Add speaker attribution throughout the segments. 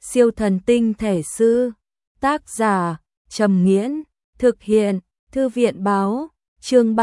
Speaker 1: Siêu thần tinh thể sư. Tác giả Trầm Nghiễn. Thực hiện Thư viện báo. Chương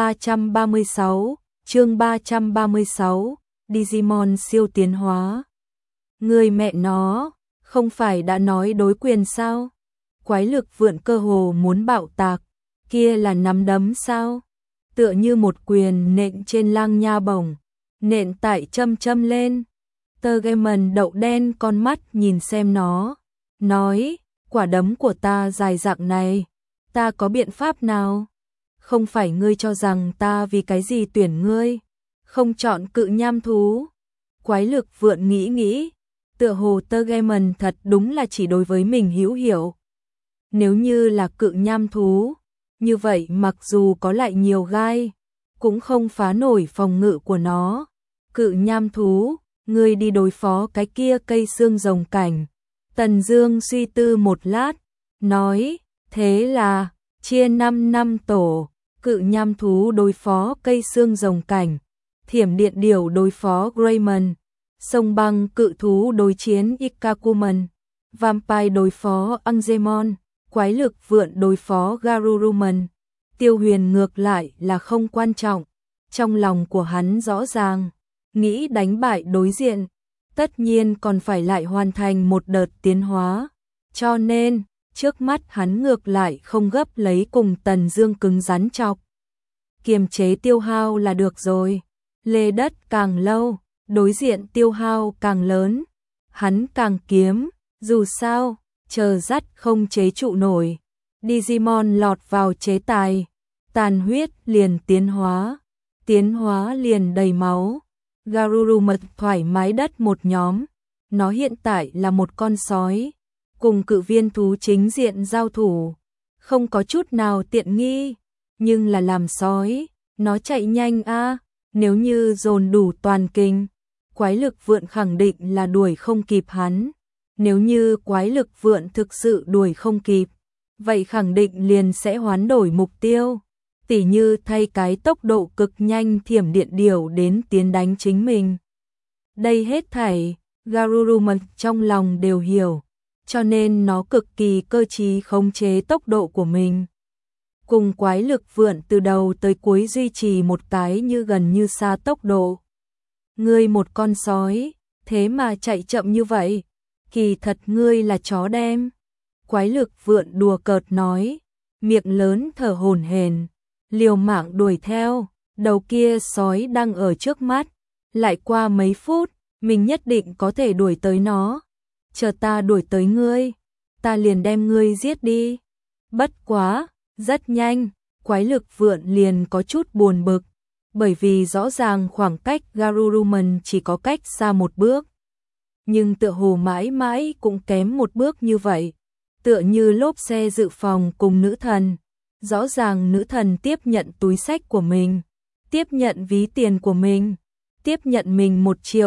Speaker 1: 336. Digimon siêu tiến hóa. Người mẹ nó, không phải đã nói đối quyền sao? Quái lực vượn cơ hồ muốn bạo tạc, kia là nắm đấm sao? Tựa như một quyền nện trên lang nha bổng, nện tại châm lên. Tergemen đậu đen con mắt nhìn xem nó, nói, quả đấm của ta dài dạng này, ta có biện pháp nào? Không phải ngươi cho rằng ta vì cái gì tuyển ngươi, không chọn cự nham thú. Quái lực vượn nghĩ, tựa hồ Tergemen thật đúng là chỉ đối với mình hữu hiểu. Nếu như là cự nham thú, như vậy mặc dù có lại nhiều gai, cũng không phá nổi phòng ngự của nó. Cự nham thú, ngươi đi đối phó cái kia cây xương rồng cảnh. Tần Dương suy tư một lát, nói, thế là, chia 5 năm tổ, cự nham thú đối phó cây xương rồng cảnh, thiểm điện điểu đối phó Greymon, sông băng cự thú đối chiến Ikakuman, vampire đối phó Angemon, quái lực vượn đối phó Garuruman. Tiêu Huyền ngược lại là không quan trọng, trong lòng của hắn rõ ràng, nghĩ đánh bại đối diện, tất nhiên còn phải lại hoàn thành một đợt tiến hóa, cho nên, trước mắt hắn ngược lại không gấp lấy cùng Tần Dương cứng rắn chọc. Kiềm chế tiêu hao là được rồi, lê đất càng lâu, đối diện tiêu hao càng lớn, hắn càng kiếm, dù sao, chờ dắt không chế trụ nổi. Digimon lọt vào chế tài, tàn huyết liền tiến hóa liền đầy máu. Garuruman thoải mái đất một nhóm, nó hiện tại là một con sói, cùng cự viên thú chính diện giao thủ, không có chút nào tiện nghi, nhưng là làm sói, nó chạy nhanh a, nếu như dồn đủ toàn kinh, quái lực vượn khẳng định là đuổi không kịp hắn. Nếu như quái lực vượn thực sự đuổi không kịp, vậy khẳng định liền sẽ hoán đổi mục tiêu, tỉ như thay cái tốc độ cực nhanh thiểm điện điểu đến tiến đánh chính mình. Đây hết thảy, Garuruman trong lòng đều hiểu, cho nên nó cực kỳ cơ trí khống chế tốc độ của mình. Cùng quái lực vượn từ đầu tới cuối duy trì một cái như gần như xa tốc độ. Ngươi một con sói, thế mà chạy chậm như vậy, kỳ thật ngươi là chó đem. Quái lực vượn đùa cợt nói, miệng lớn thở hổn hển, liều mạng đuổi theo, đầu kia sói đang ở trước mắt, lại qua mấy phút, mình nhất định có thể đuổi tới nó. Chờ ta đuổi tới ngươi, ta liền đem ngươi giết đi. Bất quá, rất nhanh, quái lực vượn liền có chút buồn bực, bởi vì rõ ràng khoảng cách Garuruman chỉ có cách xa một bước. Nhưng tựa hồ mãi mãi cũng kém một bước như vậy, tựa như lốp xe dự phòng cùng nữ thần. Rõ ràng nữ thần tiếp nhận túi xách của mình, tiếp nhận ví tiền của mình, tiếp nhận mình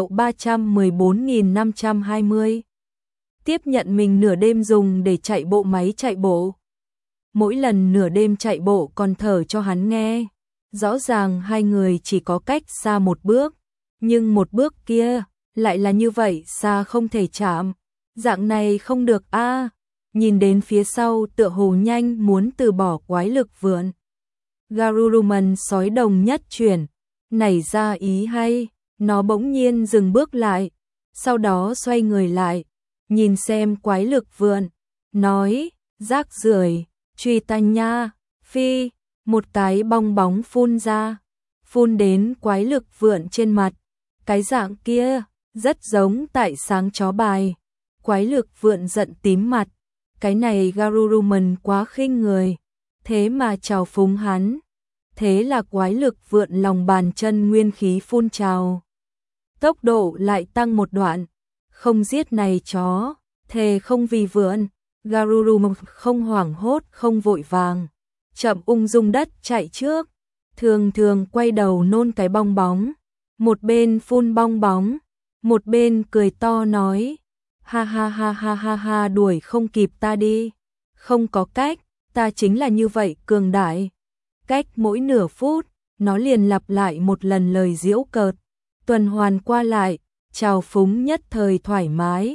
Speaker 1: 1.314.520, tiếp nhận mình nửa đêm dùng để chạy bộ máy chạy bộ. Mỗi lần nửa đêm chạy bộ còn thở cho hắn nghe. Rõ ràng hai người chỉ có cách xa một bước, nhưng một bước kia lại là như vậy xa không thể chạm. Dạng này không được a. Nhìn đến phía sau tựa hồ nhanh muốn từ bỏ quái lực vượn. Garuruman sói đồng nhất chuyển, nảy ra ý hay, nó bỗng nhiên dừng bước lại, sau đó xoay người lại, nhìn xem quái lực vượn, nói, rác rưởi, truy ta nha, phi, một cái bong bóng phun ra, phun đến quái lực vượn trên mặt, cái dạng kia, rất giống tại sáng chó bài. Quái lực vượn giận tím mặt, cái này Garuruman quá khinh người, thế mà trào phúng hắn. Thế là quái lực vượn lòng bàn chân nguyên khí phun trào, tốc độ lại tăng một đoạn, không giết này chó, thề không vì vượn. Garuruman không hoảng hốt không vội vàng, chậm ung dung đất chạy trước, thường quay đầu nôn cái bong bóng, một bên phun bong bóng, một bên cười to nói, ha ha ha ha ha ha, đuổi không kịp ta đi, không có cách, ta chính là như vậy cường đại. Cách mỗi nửa phút, nó liền lặp lại một lần lời giễu cợt, tuần hoàn qua lại, trào phúng nhất thời thoải mái.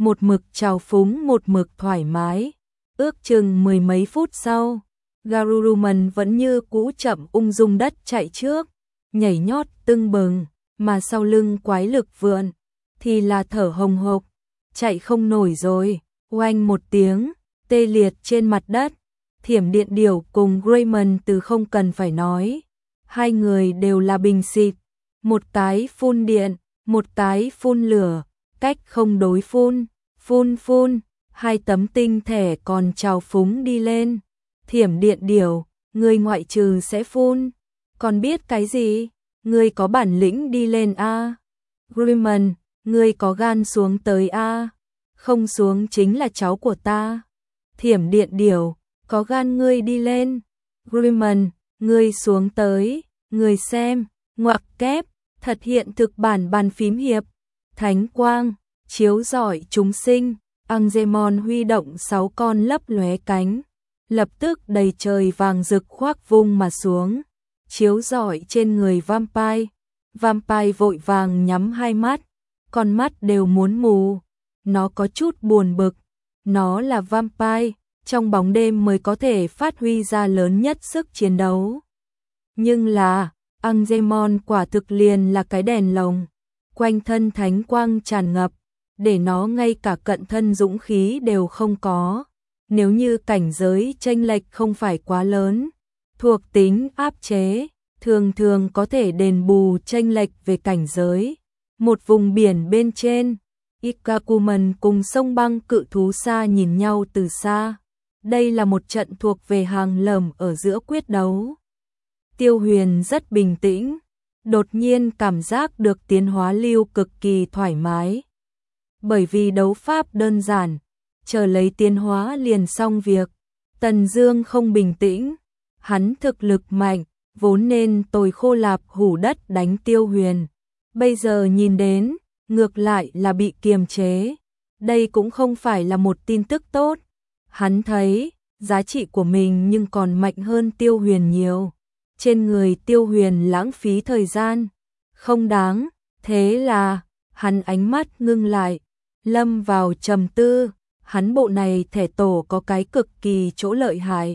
Speaker 1: một mực trào phúng một mực thoải mái. Ước chừng mười mấy phút sau, Garuruman vẫn như cũ chậm ung dung đất chạy trước, nhảy nhót tưng bừng, mà sau lưng quái lực vượn thì là thở hồng hộc, chạy không nổi rồi. Oanh một tiếng, tê liệt trên mặt đất. Thiểm Điện Điểu cùng Greymon từ không cần phải nói, hai người đều là bình xịt, một cái phun điện, một cái phun lửa, cách không đối phun, phun, hai tấm tinh thể còn trào phúng đi lên. Thiểm Điện Điểu, ngươi ngoại trừ sẽ phun, còn biết cái gì? Ngươi có bản lĩnh đi lên a. Greymon, ngươi có gan xuống tới a. Không xuống chính là cháu của ta. Thiểm Điện Điểu, có gan ngươi đi lên. Greymon, ngươi xuống tới, ngươi xem, ngoặc kép, thật hiện thực bản bàn phím hiệp. Thánh quang, chiếu rọi chúng sinh, Angemon huy động 6 con lấp lóe cánh, lập tức đầy trời vàng rực khoác vung mà xuống, chiếu rọi trên người Vampire. Vampire vội vàng nhắm hai mắt, con mắt đều muốn mù. Nó có chút buồn bực, nó là Vampire, trong bóng đêm mới có thể phát huy ra lớn nhất sức chiến đấu. Nhưng là, Angemon quả thực liền là cái đèn lồng, quanh thân thánh quang tràn ngập, để nó ngay cả cận thân dũng khí đều không có. Nếu như cảnh giới chênh lệch không phải quá lớn, thuộc tính áp chế, thường thường có thể đền bù chênh lệch về cảnh giới. Một vùng biển bên trên, Ikkakumen cùng sông băng cự thú xa nhìn nhau từ xa. Đây là một trận thuộc về hàng lầm ở giữa quyết đấu. Tiêu Huyền rất bình tĩnh, đột nhiên cảm giác được tiến hóa lưu cực kỳ thoải mái. Bởi vì đấu pháp đơn giản, chờ lấy tiến hóa liền xong việc. Tần Dương không bình tĩnh, hắn thực lực mạnh, vốn nên tồi khô lạp hủ đất đánh Tiêu Huyền. Bây giờ nhìn đến, ngược lại là bị kiềm chế. Đây cũng không phải là một tin tức tốt. Hắn thấy, giá trị của mình nhưng còn mạnh hơn Tiêu Huyền nhiều. Trên người Tiêu Huyền lãng phí thời gian, không đáng. Thế là, hắn ánh mắt ngưng lại, lâm vào trầm tư. Hắn bộ này thể tổ có cái cực kỳ chỗ lợi hại.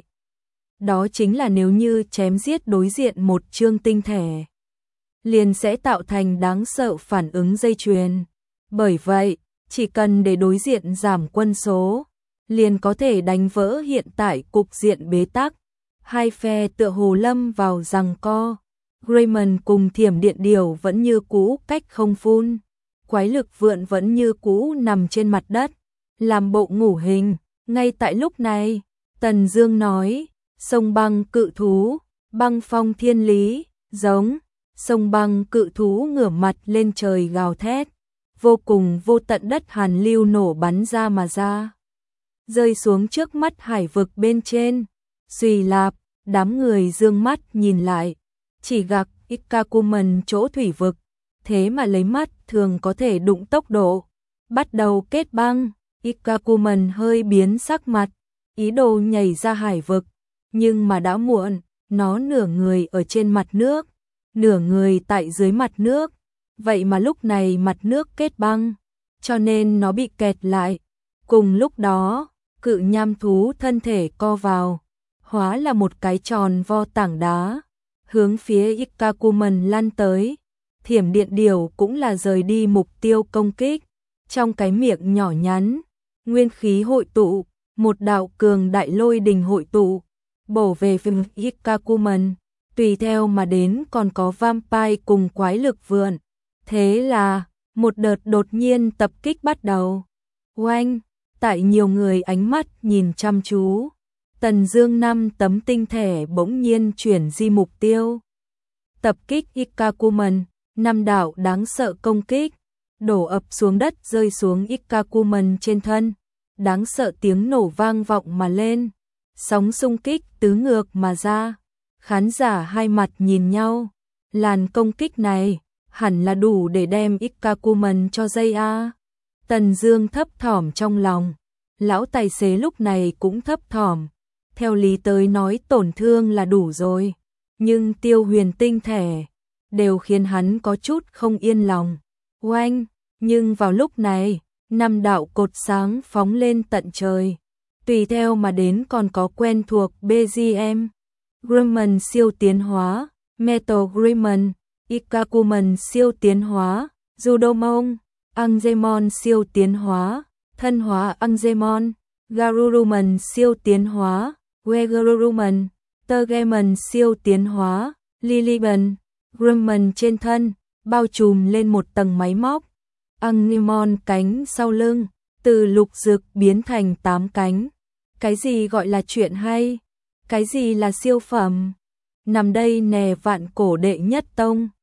Speaker 1: Đó chính là nếu như chém giết đối diện một chương tinh thể, liền sẽ tạo thành đáng sợ phản ứng dây chuyền. Bởi vậy, chỉ cần để đối diện giảm quân số, liền có thể đánh vỡ hiện tại cục diện bế tắc. Hai phe tựa hồ lâm vào giằng co. Greymon cùng Thiểm Điện Điểu vẫn như cũ cách không phun. Quái lực vượn vẫn như cũ nằm trên mặt đất, làm bộ ngủ hình. Ngay tại lúc này, Tần Dương nói, sông băng cự thú, băng phong thiên lý, giống. Sông băng cự thú ngửa mặt lên trời gào thét, vô cùng vô tận đất hàn lưu nổ bắn ra mà ra, rơi xuống trước mắt hải vực bên trên. Xuy lạp, đám người dương mắt nhìn lại, chỉ gặp Ikkakumen chỗ thủy vực, thế mà lấy mắt thường có thể đụng tốc độ, bắt đầu kết băng. Ikkakumen hơi biến sắc mặt, ý đồ nhảy ra hải vực, nhưng mà đã muộn, nó nửa người ở trên mặt nước, nửa người tại dưới mặt nước, vậy mà lúc này mặt nước kết băng, cho nên nó bị kẹt lại. Cùng lúc đó, cự nham thú thân thể co vào, hóa là một cái tròn vo tảng đá, hướng phía Ikkakumen lăn tới. Thiểm Điện Điểu cũng là rời đi mục tiêu công kích, trong cái miệng nhỏ nhắn, nguyên khí hội tụ, một đạo cường đại lôi đình hội tụ, bổ về phía Ikkakumen. Tùy theo mà đến còn có Vampire cùng quái lực vượn. Thế là, một đợt đột nhiên tập kích bắt đầu. Oanh, tại nhiều người ánh mắt nhìn chăm chú, Tần Dương 5 tấm tinh thể bỗng nhiên chuyển di mục tiêu. Tập kích Ikkakumen, 5 đạo đáng sợ công kích, đổ ập xuống đất rơi xuống Ikkakumen trên thân. Đáng sợ tiếng nổ vang vọng mà lên, sóng xung kích tứ ngược mà ra. Khán giả hai mặt nhìn nhau, làn công kích này hẳn là đủ để đem Ikkakumen cho dây a. Tần Dương thấp thỏm trong lòng, lão tài xế lúc này cũng thấp thỏm. Theo lý tới nói tổn thương là đủ rồi, nhưng Tiêu Huyền tinh thể đều khiến hắn có chút không yên lòng. Oanh, nhưng vào lúc này, 5 đạo cột sáng phóng lên tận trời. Tùy theo mà đến còn có quen thuộc BGM, Grumman siêu tiến hóa, Metal Grumman, Ikakuman siêu tiến hóa, Judomon, Angemon siêu tiến hóa, thân hóa Angemon, Garuruman siêu tiến hóa, Wegeruruman, Tergeman siêu tiến hóa, Liliban, Grumman trên thân, bao trùm lên một tầng máy móc. Angemon cánh sau lưng, từ lục dực biến thành 8 cánh. Cái gì gọi là chuyện hay? Cái gì là siêu phẩm? Nằm đây nè vạn cổ đệ nhất tông.